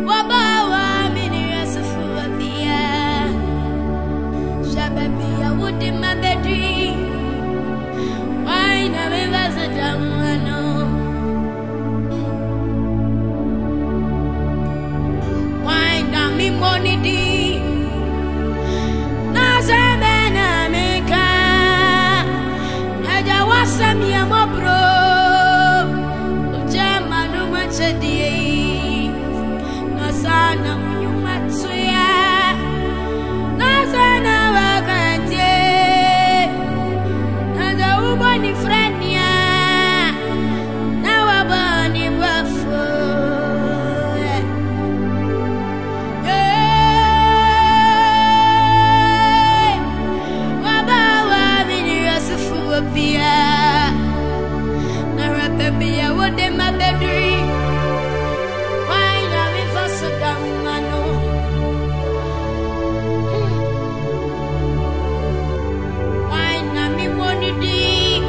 Wabawa mini rasufu abia. Shababi I would in my bedroom. Why na me vasa damano? Why na me money di? Na sebe na me ka. Na jawasa mi amobro. Ujama no machadi. Na sana unyumatsuya. Na sana wakante. Na da uboni frenia. Na wabani wafo. Wabawa mini rasufu wapia. Na rapebi ya wode mabedri. Why na me faso damano? Why na me money di?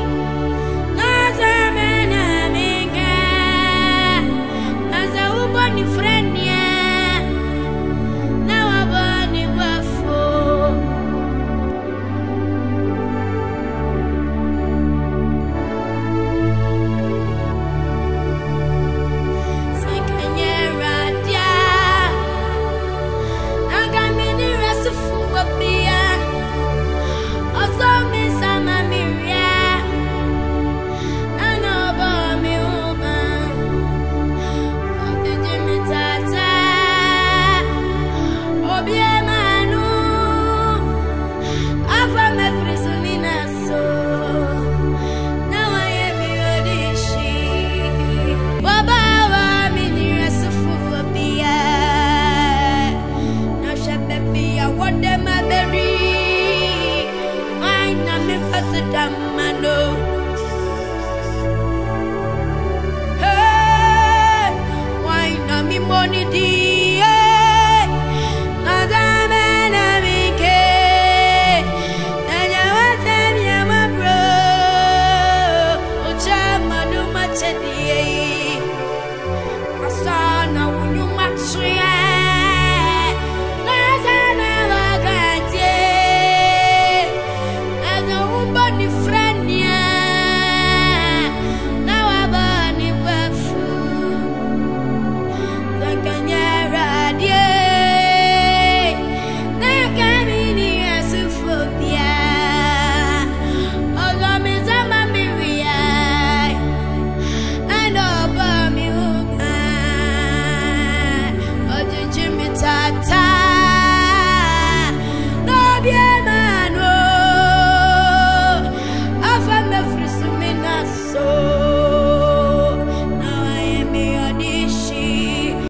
Na zame na mega. Na za uboni frenia. Na wabani wafo. Ta